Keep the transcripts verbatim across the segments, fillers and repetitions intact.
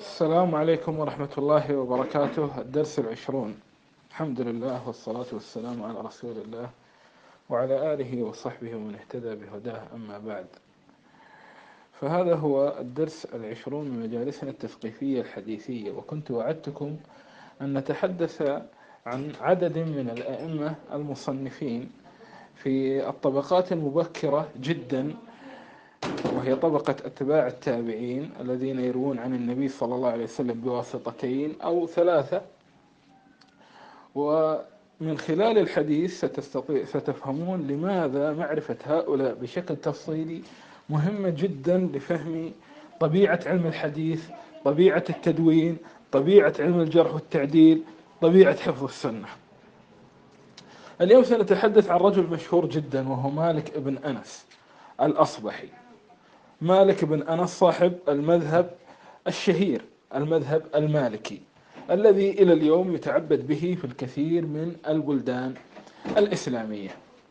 السلام عليكم ورحمة الله وبركاته. الدرس العشرون. الحمد لله والصلاة والسلام على رسول الله وعلى آله وصحبه ومن اهتدى بهداه، أما بعد. فهذا هو الدرس العشرون من مجالسنا التثقيفية الحديثية، وكنت وعدتكم أن نتحدث عن عدد من الأئمة المصنفين في الطبقات المبكرة جدا، وهي طبقة أتباع التابعين الذين يروون عن النبي صلى الله عليه وسلم بواسطتين أو ثلاثة. ومن خلال الحديث ستستطيع ستفهمون لماذا معرفة هؤلاء بشكل تفصيلي مهمة جدا لفهم طبيعة علم الحديث، طبيعة التدوين، طبيعة علم الجرح والتعديل، طبيعة حفظ السنة. اليوم سنتحدث عن رجل مشهور جدا، وهو مالك بن أنس الأصبحي. مالك بن أنس صاحب المذهب الشهير، المذهب المالكي، الذي إلى اليوم يتعبد به في الكثير من البلدان الإسلامية.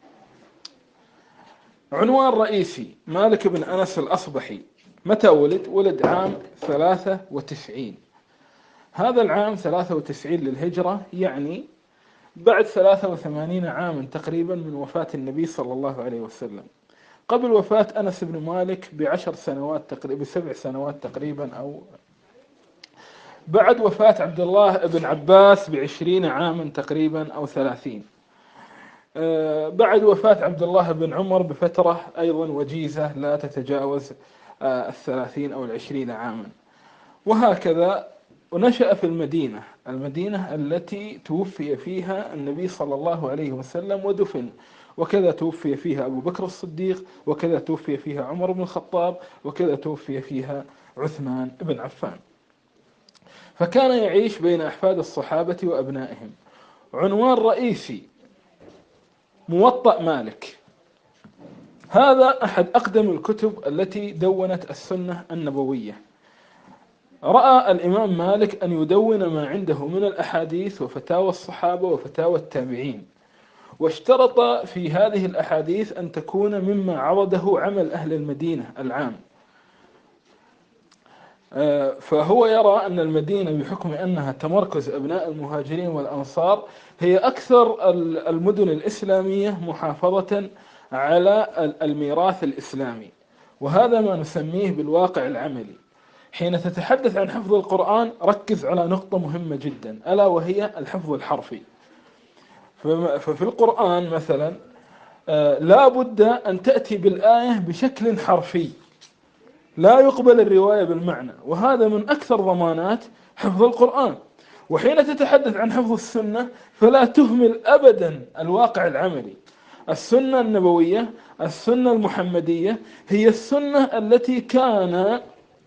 عنوان رئيسي: مالك بن أنس الأصبحي. متى ولد؟ ولد عام ثلاثة وتسعين. هذا العام ثلاثة وتسعين للهجرة، يعني بعد ثلاثة وثمانين عاما تقريبا من وفاة النبي صلى الله عليه وسلم، قبل وفاة أنس بن مالك بعشر سنوات تقريبا، بسبع سنوات تقريبا، أو بعد وفاة عبد الله بن عباس بعشرين عاما تقريبا أو ثلاثين، بعد وفاة عبد الله بن عمر بفترة أيضا وجيزة لا تتجاوز الثلاثين أو العشرين عاما، وهكذا. ونشأ في المدينة، المدينة التي توفي فيها النبي صلى الله عليه وسلم ودفن، وكذا توفي فيها أبو بكر الصديق، وكذا توفي فيها عمر بن الخطاب، وكذا توفي فيها عثمان بن عفان. فكان يعيش بين أحفاد الصحابة وأبنائهم. عنوان رئيسي: موطأ مالك. هذا أحد أقدم الكتب التي دونت السنة النبوية. رأى الإمام مالك أن يدون ما عنده من الأحاديث وفتاوى الصحابة وفتاوى التابعين، واشترط في هذه الأحاديث أن تكون مما عرضه عمل أهل المدينة العام. فهو يرى أن المدينة بحكم أنها تمركز أبناء المهاجرين والأنصار هي أكثر المدن الإسلامية محافظة على الميراث الإسلامي، وهذا ما نسميه بالواقع العملي. حين تتحدث عن حفظ القرآن ركز على نقطة مهمة جدا، ألا وهي الحفظ الحرفي. ففي القرآن مثلا لا بد أن تأتي بالآية بشكل حرفي، لا يقبل الرواية بالمعنى، وهذا من أكثر ضمانات حفظ القرآن. وحين تتحدث عن حفظ السنة فلا تهمل أبدا الواقع العملي. السنة النبوية، السنة المحمدية، هي السنة التي كان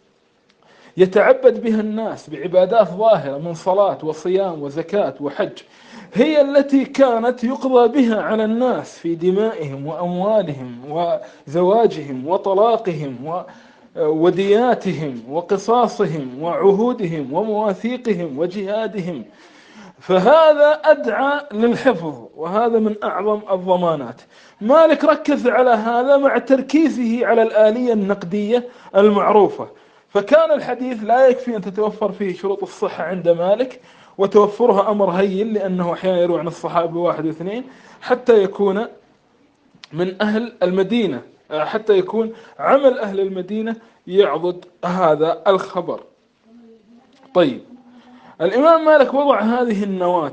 يتعبد بها الناس بعبادات ظاهرة من صلاة وصيام وزكاة وحج، هي التي كانت يقضى بها على الناس في دمائهم وأموالهم وزواجهم وطلاقهم ودياتهم وقصاصهم وعهودهم ومواثيقهم وجهادهم. فهذا أدعى للحفظ، وهذا من أعظم الضمانات. مالك ركز على هذا مع تركيزه على الآلية النقدية المعروفة. فكان الحديث لا يكفي أن تتوفر فيه شروط الصحة عند مالك، وتوفرها أمر هين لأنه أحيانا يروي عن الصحابة واحد واثنين، حتى يكون من أهل المدينة، حتى يكون عمل أهل المدينة يعضد هذا الخبر. طيب، الإمام مالك وضع هذه النواة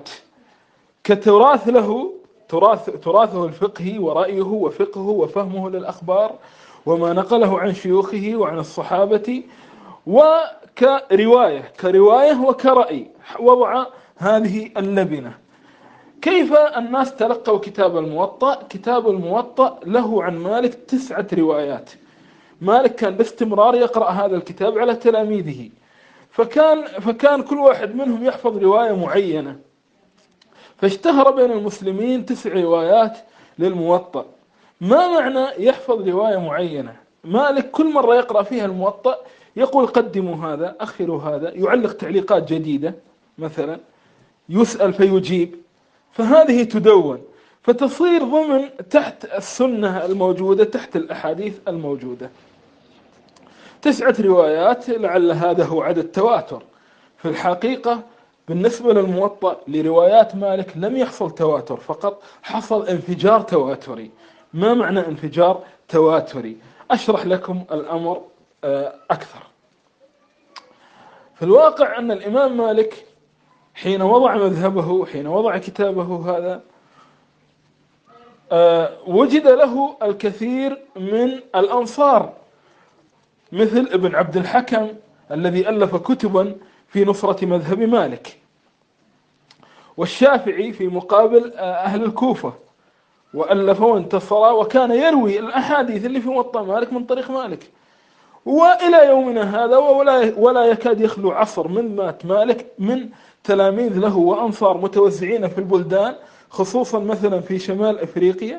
كتراث له، تراث تراثه الفقهي ورأيه وفقهه وفهمه للأخبار وما نقله عن شيوخه وعن الصحابة، وكرواية كرواية وكرأي. وضع هذه اللبنة. كيف الناس تلقوا كتاب الموطأ؟ كتاب الموطأ له عن مالك تسعة روايات. مالك كان باستمرار يقرأ هذا الكتاب على تلاميذه، فكان فكان كل واحد منهم يحفظ رواية معينة، فاشتهر بين المسلمين تسع روايات للموطأ. ما معنى يحفظ رواية معينة؟ مالك كل مرة يقرأ فيها الموطأ يقول قدموا هذا، أخروا هذا، يعلق تعليقات جديدة مثلا، يسأل فيجيب، فهذه تدون، فتصير ضمن تحت السنة الموجودة، تحت الأحاديث الموجودة. تسعة روايات، لعل هذا هو عدد تواتر. في الحقيقة بالنسبة للموطأ لروايات مالك لم يحصل تواتر، فقط حصل انفجار تواتري. ما معنى انفجار تواتري؟ أشرح لكم الأمر أكثر. في الواقع أن الإمام مالك حين وضع مذهبه، حين وضع كتابه هذا، وجد له الكثير من الأنصار، مثل ابن عبد الحكم الذي ألف كتبا في نصرة مذهب مالك، والشافعي في مقابل أهل الكوفة، وألف وانتصر وكان يروي الأحاديث اللي في موطأ مالك من طريق مالك. وإلى يومنا هذا ولا ولا يكاد يخلو عصر من مات مالك من تلاميذ له وأنصار متوزعين في البلدان، خصوصا مثلا في شمال أفريقيا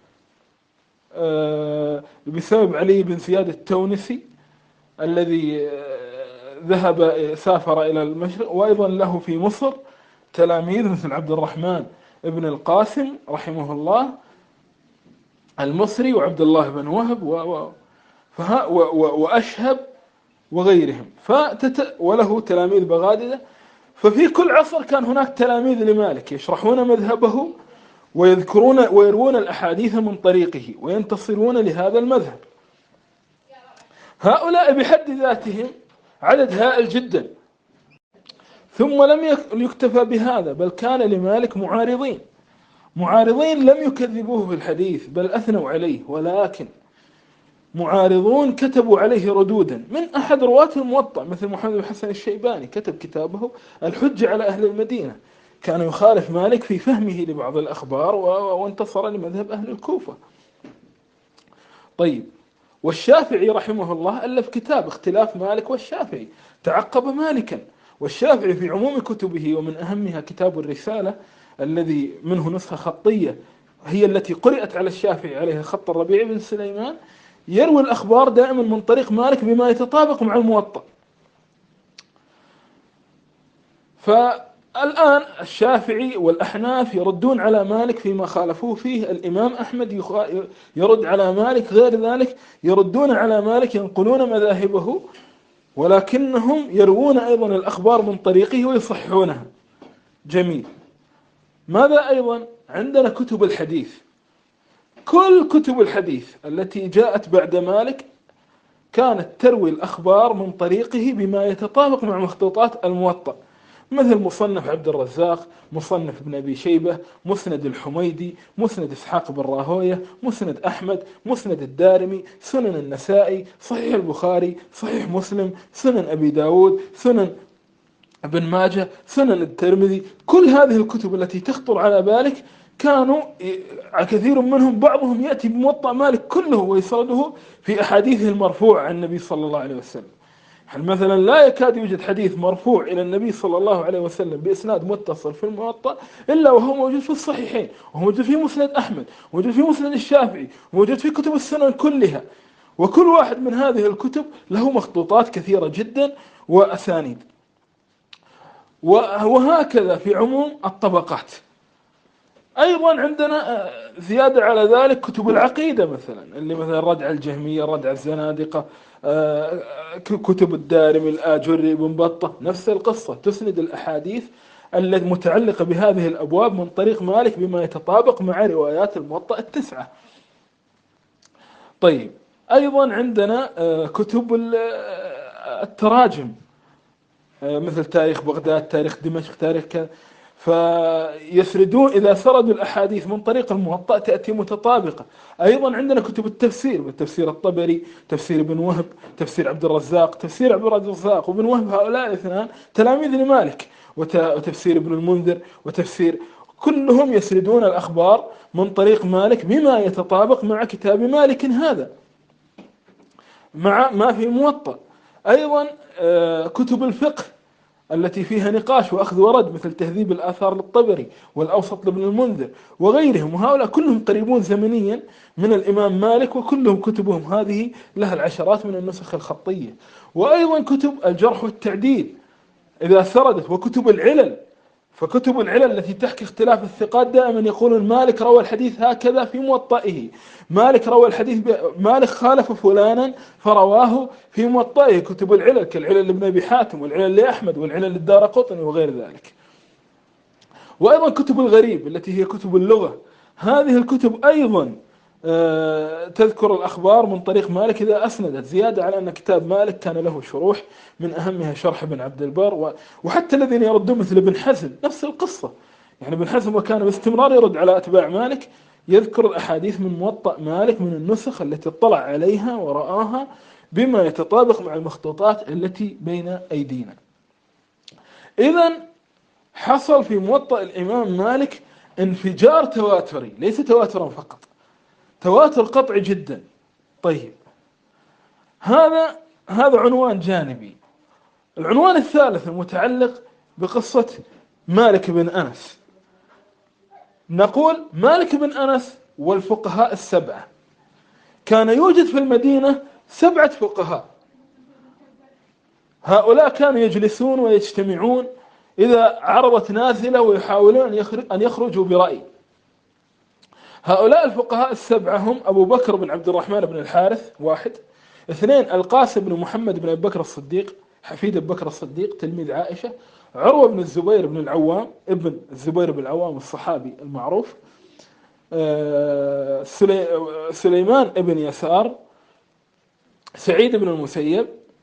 بسبب علي بن زياد التونسي الذي ذهب سافر إلى المشرق، وأيضا له في مصر تلاميذ مثل عبد الرحمن ابن القاسم رحمه الله المصري، وعبد الله بن وهب و وأشهب وغيرهم، فتت وله تلاميذ بغاددة. ففي كل عصر كان هناك تلاميذ لمالك يشرحون مذهبه ويذكرون ويروون الأحاديث من طريقه وينتصرون لهذا المذهب. هؤلاء بحد ذاتهم عدد هائل جدا. ثم لم يكتفى بهذا، بل كان لمالك معارضين معارضين لم يكذبوه في الحديث بل أثنوا عليه، ولكن معارضون كتبوا عليه ردودا. من أحد رواة الموطأ مثل محمد بن حسن الشيباني كتب كتابه الحجة على أهل المدينة، كان يخالف مالك في فهمه لبعض الأخبار وانتصر لمذهب أهل الكوفة. طيب، والشافعي رحمه الله ألف كتاب اختلاف مالك والشافعي، تعقب مالكا. والشافعي في عموم كتبه ومن أهمها كتاب الرسالة الذي منه نسخة خطية هي التي قرأت على الشافعي عليها خط الربيع بن سليمان، يروي الأخبار دائما من طريق مالك بما يتطابق مع الموطأ. فالآن الشافعي والأحناف يردون على مالك فيما خالفوه فيه، الإمام أحمد يرد على مالك، غير ذلك يردون على مالك ينقلون مذاهبه، ولكنهم يروون أيضا الأخبار من طريقه ويصححونها. جميل. ماذا أيضا؟ عندنا كتب الحديث. كل كتب الحديث التي جاءت بعد مالك كانت تروي الأخبار من طريقه بما يتطابق مع مخطوطات الموطأ، مثل مصنف عبد الرزاق، مصنف ابن أبي شيبة، مسند الحميدي، مسند إسحاق بن راهوية، مسند أحمد، مسند الدارمي، سنن النسائي، صحيح البخاري، صحيح مسلم، سنن أبي داود، سنن ابن ماجه، سنن الترمذي. كل هذه الكتب التي تخطر على بالك كانوا كثير منهم بعضهم يأتي بموطأ مالك كله ويسرده في أحاديثه المرفوعة عن النبي صلى الله عليه وسلم. مثلا لا يكاد يوجد حديث مرفوع إلى النبي صلى الله عليه وسلم بإسناد متصل في الموطأ إلا وهو موجود في الصحيحين، وموجود في مسند أحمد، وموجود في مسند الشافعي، وموجود في كتب السنن كلها. وكل واحد من هذه الكتب له مخطوطات كثيرة جدا وأسانيد. وهكذا في عموم الطبقات. أيضا عندنا زيادة على ذلك كتب العقيدة، مثلا اللي مثلا ردع الجهمية، ردع الزنادقة، كتب الدارمي، الآجري، بن بطة، نفس القصة، تسند الأحاديث التي متعلقة بهذه الأبواب من طريق مالك بما يتطابق مع روايات الموطأ التسعة. طيب، أيضا عندنا كتب التراجم مثل تاريخ بغداد، تاريخ دمشق، تاريخ كذا، فيسردون إذا سردوا الأحاديث من طريق الموطأ تأتي متطابقة. أيضا عندنا كتب التفسير، بالتفسير الطبري، تفسير ابن وهب، تفسير عبد الرزاق، تفسير عبد الرزاق وابن وهب، هؤلاء الاثنان تلاميذ لمالك، وتفسير ابن المنذر، وتفسير، كلهم يسردون الأخبار من طريق مالك بما يتطابق مع كتاب مالك هذا، مع ما في موطأ. أيضا كتب الفقه التي فيها نقاش وأخذ ورد، مثل تهذيب الآثار للطبري، والأوسط لابن المنذر وغيرهم، وهؤلاء كلهم قريبون زمنيا من الإمام مالك، وكلهم كتبهم هذه لها العشرات من النسخ الخطية. وأيضا كتب الجرح والتعديل إذا سردت، وكتب العلل فكتب العلل التي تحكي اختلاف الثقات دائما يقولون مالك روى الحديث هكذا في موطئه، مالك روى الحديث ب... مالك خالف فلانا فرواه في موطئه. كتب العلل كالعلل لابن أبي حاتم والعلل لأحمد والعلل للدارقطني وغير ذلك. وأيضا كتب الغريب التي هي كتب اللغة، هذه الكتب أيضا تذكر الأخبار من طريق مالك إذا أسندت، زيادة على أن كتاب مالك كان له شروح من أهمها شرح ابن عبد البر، وحتى الذين يردون مثل ابن حزم نفس القصة. يعني ابن حزم وكان باستمرار يرد على أتباع مالك، يذكر الأحاديث من موطأ مالك من النسخ التي اطلع عليها ورآها بما يتطابق مع المخطوطات التي بين أيدينا. إذن حصل في موطأ الإمام مالك انفجار تواتري، ليس تواترا فقط، تواتر قطعي جدا. طيب هذا هذا عنوان جانبي. العنوان الثالث المتعلق بقصة مالك بن أنس، نقول مالك بن أنس والفقهاء السبعة. كان يوجد في المدينة سبعة فقهاء، هؤلاء كانوا يجلسون ويجتمعون إذا عرضت نازلة ويحاولون أن يخرجوا برأي. هؤلاء الفقهاء السبعة هم أبو بكر بن عبد الرحمن بن الحارث واحد، اثنين القاسم بن محمد بن أبي بكر الصديق حفيد أبي بكر الصديق تلميذ عائشة، عروة بن الزبير بن العوام ابن الزبير بن العوام الصحابي المعروف، سليمان بن يسار، سعيد بن المسيب،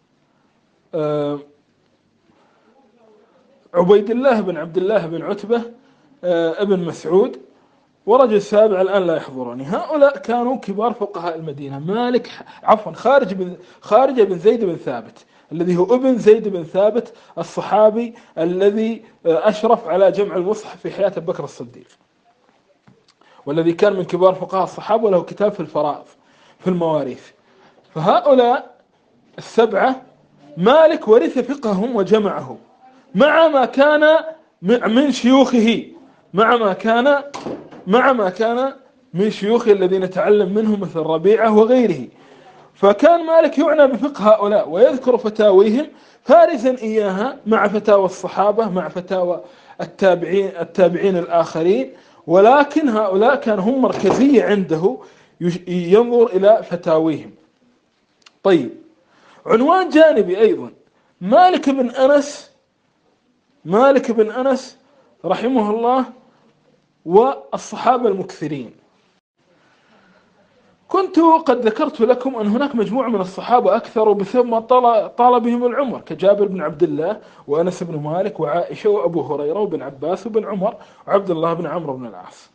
عبيد الله بن عبد الله بن عتبة ابن مسعود، ورجل سابع الآن لا يحضرني. هؤلاء كانوا كبار فقهاء المدينة. مالك عفوا خارج بن خارج بن زيد بن ثابت الذي هو ابن زيد بن ثابت الصحابي الذي أشرف على جمع المصحف في حياة أبي بكر الصديق، والذي كان من كبار فقهاء الصحابة وله كتاب في الفرائض في المواريث. فهؤلاء السبعة مالك ورث فقههم وجمعه مع ما كان من شيوخه مع ما كان مع ما كان من شيوخه الذين تعلم منهم مثل ربيعة وغيره. فكان مالك يعنى بفقه هؤلاء ويذكر فتاويهم فارزا إياها مع فتاوى الصحابة مع فتاوى التابعين التابعين الآخرين، ولكن هؤلاء كان هم مركزية عنده ينظر إلى فتاويهم. طيب عنوان جانبي أيضا، مالك بن أنس مالك بن أنس رحمه الله والصحابة المكثرين. كنت قد ذكرت لكم أن هناك مجموعة من الصحابة أكثروا بسبب ما طال بهم العمر كجابر بن عبد الله وأنس بن مالك وعائشة وأبو هريرة وابن عباس وابن عمر وعبد الله بن عمرو بن العاص،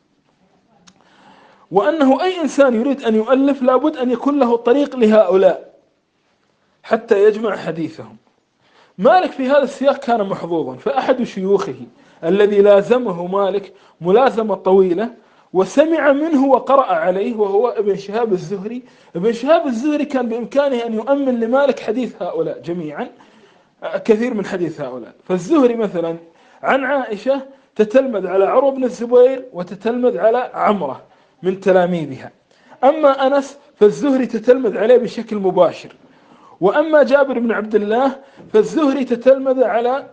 وأنه أي إنسان يريد أن يؤلف لابد أن يكون له طريق لهؤلاء حتى يجمع حديثهم. مالك في هذا السياق كان محظوظا، فأحد شيوخه الذي لازمه مالك ملازمة طويلة وسمع منه وقرأ عليه وهو ابن شهاب الزهري. ابن شهاب الزهري كان بإمكانه أن يؤمن لمالك حديث هؤلاء جميعا، كثير من حديث هؤلاء. فالزهري مثلا عن عائشة تتلمذ على عروة بن الزبير وتتلمذ على عمرة من تلاميذها، أما أنس فالزهري تتلمذ عليه بشكل مباشر، وأما جابر بن عبد الله فالزهري تتلمذ على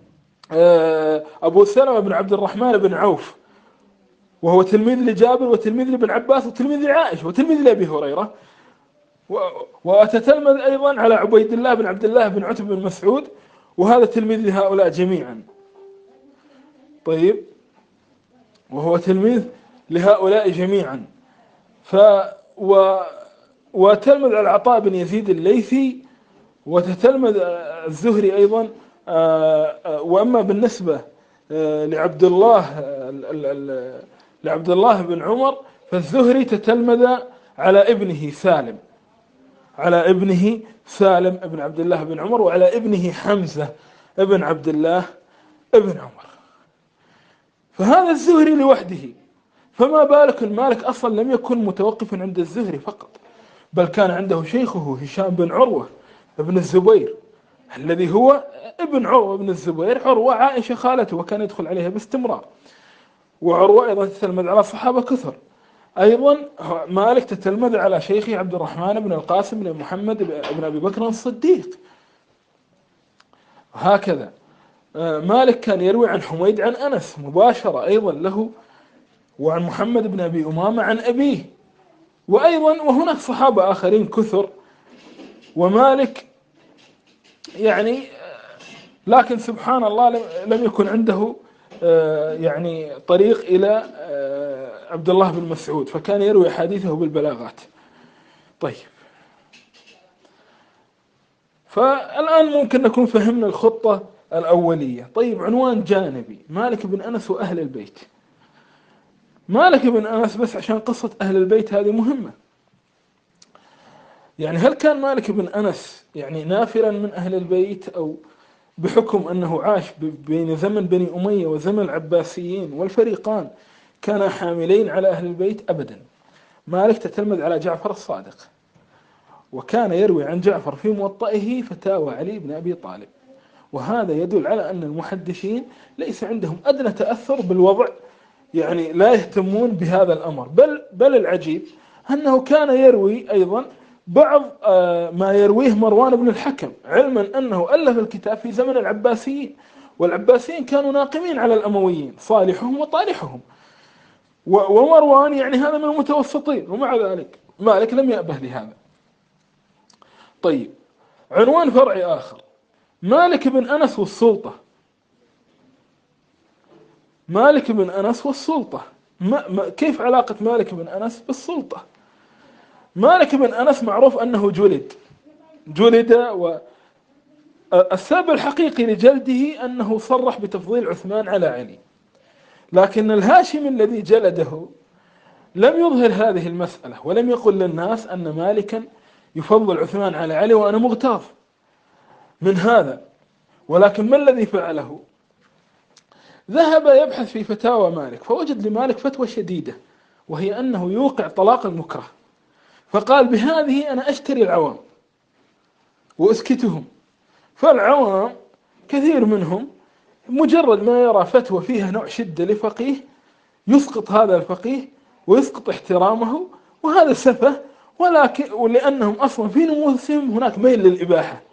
أبو سلمة بن عبد الرحمن بن عوف وهو تلميذ لجابر وتلميذ لابن عباس وتلميذ لعائشة وتلميذ لأبي هريرة، وتتلمذ أيضا على عبيد الله بن عبد الله بن عتبة بن مسعود وهذا تلميذ لهؤلاء جميعا. طيب وهو تلميذ لهؤلاء جميعا. ف و وتلمذ على عطاء بن يزيد الليثي وتتلمذ الزهري أيضا. وأما بالنسبة لعبد الله لعبد الله بن عمر فالزهري تتلمذ على ابنه سالم على ابنه سالم ابن عبد الله بن عمر وعلى ابنه حمزة ابن عبد الله ابن عمر. فهذا الزهري لوحده، فما بالك المالك أصلا لم يكن متوقفا عند الزهري فقط، بل كان عنده شيخه هشام بن عروة ابن الزبير الذي هو ابن عروة بن الزبير، عروة عائشة خالته وكان يدخل عليها باستمرار، وعروة أيضا تتلمذ على صحابة كثر. أيضا مالك تتلمذ على شيخه عبد الرحمن بن القاسم بن محمد بن أبي بكر الصديق. هكذا مالك كان يروي عن حميد عن أنس مباشرة أيضا له، وعن محمد بن أبي أمامة عن أبيه، وأيضا وهناك صحابة آخرين كثر. ومالك يعني لكن سبحان الله لم يكن عنده يعني طريق إلى عبد الله بن مسعود، فكان يروي حديثه بالبلاغات. طيب، فالآن ممكن نكون فهمنا الخطة الأولية. طيب، عنوان جانبي: مالك بن أنس وأهل البيت. مالك بن أنس، بس عشان قصة أهل البيت هذه مهمة، يعني هل كان مالك بن أنس يعني نافرا من أهل البيت، أو بحكم أنه عاش بين زمن بني أمية وزمن العباسيين والفريقان كانا حاملين على أهل البيت؟ أبدا. مالك تتلمذ على جعفر الصادق، وكان يروي عن جعفر في موطئه فتاوى علي بن أبي طالب، وهذا يدل على أن المحدثين ليس عندهم أدنى تأثر بالوضع، يعني لا يهتمون بهذا الأمر. بل بل العجيب أنه كان يروي أيضا بعض ما يرويه مروان بن الحكم، علما أنه ألف الكتاب في زمن العباسيين، والعباسيين كانوا ناقمين على الأمويين صالحهم وطالحهم، ومروان يعني هذا من المتوسطين، ومع ذلك مالك لم يأبه لهذا. طيب، عنوان فرعي آخر: مالك بن أنس والسلطة. مالك بن أنس والسلطة، ما ما كيف علاقة مالك بن أنس بالسلطة؟ مالك بن أنس معروف أنه جلد جلد والسبب الحقيقي لجلده أنه صرح بتفضيل عثمان على علي، لكن الهاشمي الذي جلده لم يظهر هذه المسألة، ولم يقل للناس أن مالكا يفضل عثمان على علي وأنا مغتاظ من هذا. ولكن ما الذي فعله؟ ذهب يبحث في فتاوى مالك، فوجد لمالك فتوى شديدة، وهي أنه يوقع طلاق المكره، فقال: بهذه أنا أشتري العوام وأسكتهم. فالعوام كثير منهم مجرد ما يرى فتوى فيها نوع شدة لفقيه يسقط هذا الفقيه ويسقط احترامه، وهذا سفه، ولكن ولأنهم أصلا في نفوسهم هناك ميل للإباحة.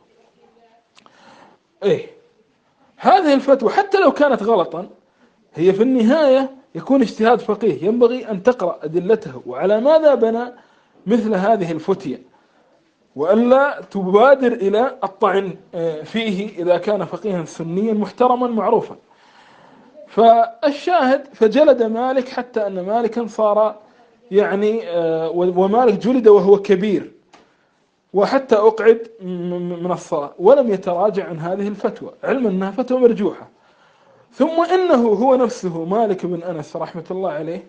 إيه، هذه الفتوى حتى لو كانت غلطا هي في النهاية يكون اجتهاد فقيه، ينبغي أن تقرأ أدلته وعلى ماذا بنى مثل هذه الفتية، وألا تبادر إلى الطعن فيه إذا كان فقيها سنيا محترما معروفا. فالشاهد، فجلد مالك حتى أن مالكا صار يعني، ومالك جلد وهو كبير، وحتى أقعد من الصلاة، ولم يتراجع عن هذه الفتوى، علما أنها فتوى مرجوحة. ثم إنه هو نفسه مالك بن أنس رحمة الله عليه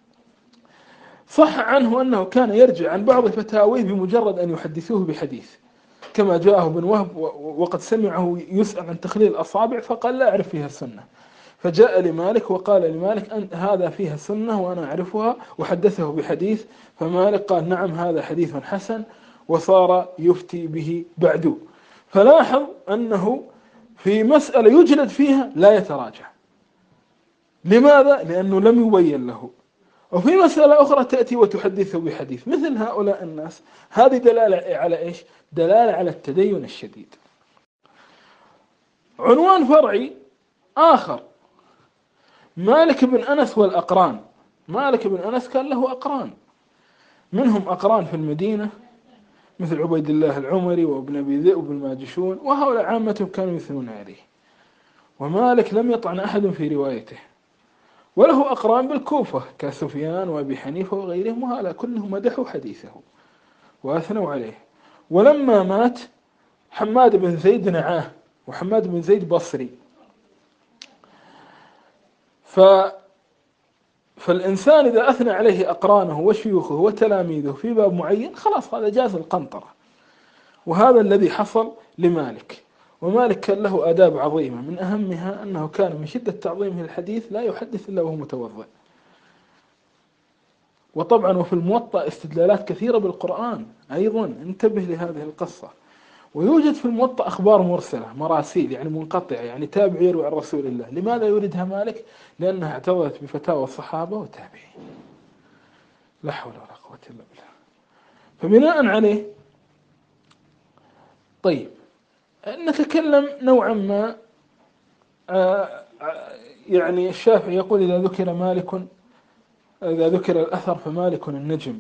صح عنه أنه كان يرجع عن بعض فتاويه بمجرد أن يحدثوه بحديث، كما جاءه بن وهب وقد سمعه يسأل عن تخليل الأصابع فقال: لا أعرف فيها السنة، فجاء لمالك وقال لمالك: أن هذا فيها سنة وأنا أعرفها، وحدثه بحديث، فمالك قال: نعم هذا حديث حسن، وصار يفتي به بعد. فلاحظ أنه في مسألة يجلد فيها لا يتراجع. لماذا؟ لأنه لم يبين له. وفي مسألة أخرى تأتي وتحدثه بحديث. مثل هؤلاء الناس هذه دلالة على إيش؟ دلالة على التدين الشديد. عنوان فرعي آخر: مالك بن أنس والأقران. مالك بن أنس كان له أقران، منهم أقران في المدينة مثل عبيد الله العمري وابن أبي ذئب وابن ماجشون، وهؤلاء عامتهم كانوا يثنون عليه، ومالك لم يطعن أحد في روايته. وله أقران بالكوفة كسفيان وأبي حنيفة وغيرهم، وهؤلاء كلهم مدحوا حديثه وأثنوا عليه. ولما مات حماد بن زيد نعاه، وحماد بن زيد بصري، ف فالإنسان إذا أثنى عليه أقرانه وشيوخه وتلاميذه في باب معين خلاص هذا جاز القنطرة، وهذا الذي حصل لمالك. ومالك كان له آداب عظيمة، من أهمها أنه كان من شدة تعظيمه الحديث لا يحدث إلا وهو متوضئ. وطبعا وفي الموطأ استدلالات كثيرة بالقرآن أيضا، انتبه لهذه القصة. ويوجد في الموطأ أخبار مرسلة، مراسيل يعني منقطعة، يعني تابع يروي عن رسول الله. لماذا يريدها مالك؟ لأنها اعترضت بفتاوى الصحابة والتابعين. لا حول ولا قوة إلا بالله. فبناء عليه، طيب نتكلم نوعا ما يعني الشافعي يقول إذا ذكر مالك إذا ذكر الأثر فمالك النجم.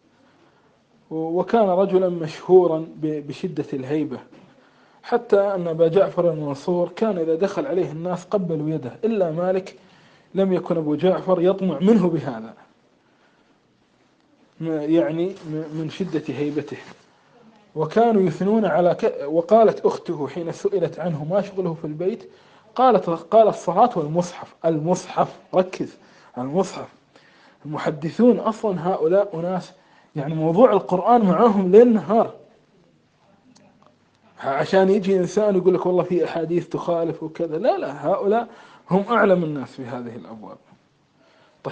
وكان رجلا مشهورا بشدة الهيبة، حتى أن أبا جعفر المنصور كان إذا دخل عليه الناس قبلوا يده، إلا مالك لم يكن أبو جعفر يطمع منه بهذا، يعني من شدة هيبته. وكانوا يثنون على ك... وقالت أخته حين سئلت عنه ما شغله في البيت، قالت قال الصلاة والمصحف. المصحف، ركز، المصحف. المحدثون أصلا هؤلاء أناس يعني موضوع القرآن معهم ليل نهار، عشان يجي إنسان يقول لك والله في أحاديث تخالف وكذا، لا لا، هؤلاء هم أعلم الناس في هذه الأبواب. طيب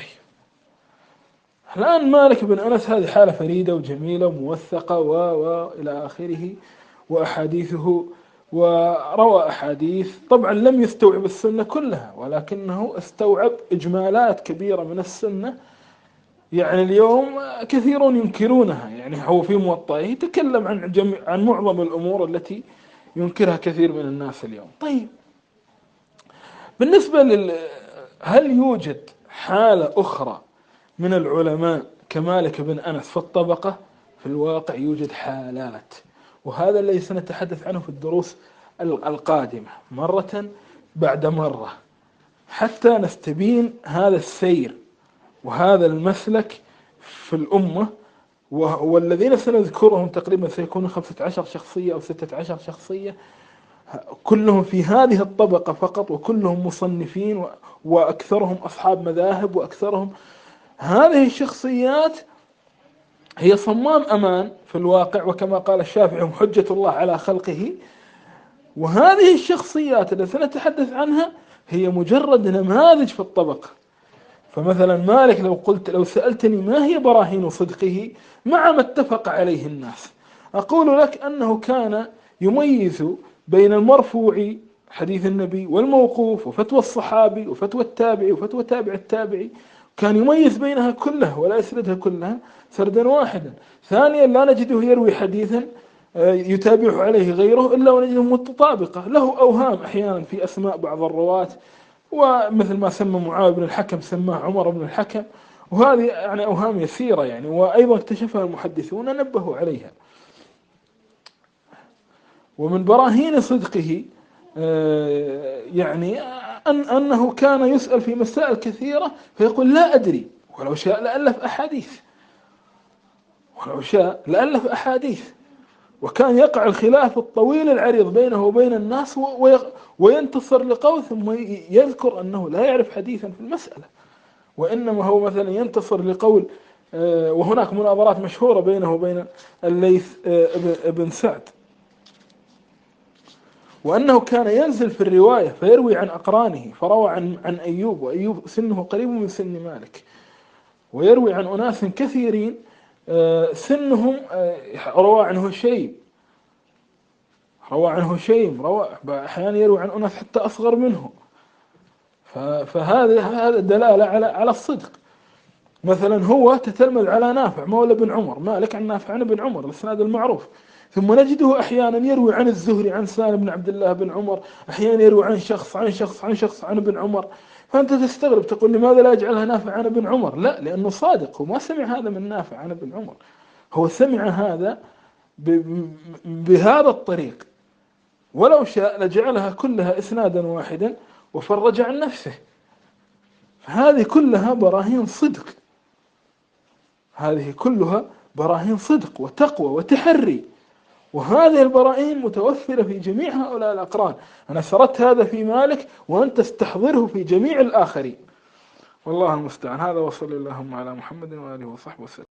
الآن مالك بن أنس هذه حالة فريدة وجميلة وموثقة و وإلى آخره، وأحاديثه وروى أحاديث طبعا لم يستوعب السنة كلها، ولكنه استوعب إجمالات كبيرة من السنة. يعني اليوم كثيرون ينكرونها، يعني هو في موطئه يتكلم عن جميع عن معظم الأمور التي ينكرها كثير من الناس اليوم. طيب بالنسبة لل هل يوجد حالة أخرى من العلماء كمالك بن أنس في الطبقة؟ في الواقع يوجد حالات، وهذا الذي سنتحدث عنه في الدروس القادمة مرة بعد مرة، حتى نستبين هذا السير وهذا المسلك في الأمة. والذين سنذكرهم تقريبا سيكونوا خمسة عشر شخصية أو ستة عشر شخصية، كلهم في هذه الطبقة فقط، وكلهم مصنفين وأكثرهم أصحاب مذاهب، وأكثرهم هذه الشخصيات هي صمام أمان في الواقع، وكما قال الشافعي هم حجة الله على خلقه. وهذه الشخصيات التي سنتحدث عنها هي مجرد نماذج في الطبقة. فمثلا مالك لو قلت لو سألتني ما هي براهين صدقه مع ما اتفق عليه الناس، أقول لك أنه كان يميز بين المرفوع حديث النبي والموقوف وفتوى الصحابي وفتوى التابعي وفتوى تابع التابعي، كان يميز بينها كلها ولا يسردها كلها سردا واحدا. ثانيا لا نجده يروي حديثا يتابعه عليه غيره إلا ونجده متطابقة، له أوهام أحيانا في أسماء بعض الرواة، ومثل ما سمى معاوية بن الحكم سماه عمر بن الحكم، وهذه يعني أوهام يسيرة يعني، وأيضا اكتشفها المحدثون نبهوا عليها. ومن براهين صدقه يعني أن أنه كان يسأل في مسائل كثيرة فيقول لا أدري، ولو شاء لألف أحاديث ولو شاء لألف أحاديث وكان يقع الخلاف الطويل العريض بينه وبين الناس وينتصر لقول ثم يذكر أنه لا يعرف حديثا في المسألة، وإنما هو مثلا ينتصر لقول. وهناك مناظرات مشهورة بينه وبين الليث بن سعد، وأنه كان ينزل في الرواية فيروي عن أقرانه، فروى عن عن أيوب، وأيوب سنه قريب من سن مالك، ويروي عن أناس كثيرين سنهم، روى عنه شيء روى عنه شيء روى أحيانا يروي عن أناس حتى أصغر منه. فهذا هذا دلالة على على الصدق. مثلا هو تتلمذ على نافع مولى بن عمر، مالك عن نافع عن ابن عمر، الإسناد المعروف. ثم نجده أحيانا يروي عن الزهري عن سالم بن عبد الله بن عمر، أحيانا يروي عن شخص عن شخص عن شخص عن ابن عمر. فأنت تستغرب تقول لماذا لا يجعلها نافع عن ابن عمر؟ لا، لأنه صادق، هو ما سمع هذا من نافع عن ابن عمر، هو سمع هذا بهذا الطريق، ولو شاء لجعلها كلها إسنادا واحدا وفرج عن نفسه. فهذه كلها براهين صدق، هذه كلها براهين صدق وتقوى وتحري، وهذه البراهين متوفرة في جميع هؤلاء الأقران. أنا سردت هذا في مالك وأنت استحضره في جميع الآخرين، والله المستعان. هذا وصلى اللهم على محمد وآله وصحبه وسلم.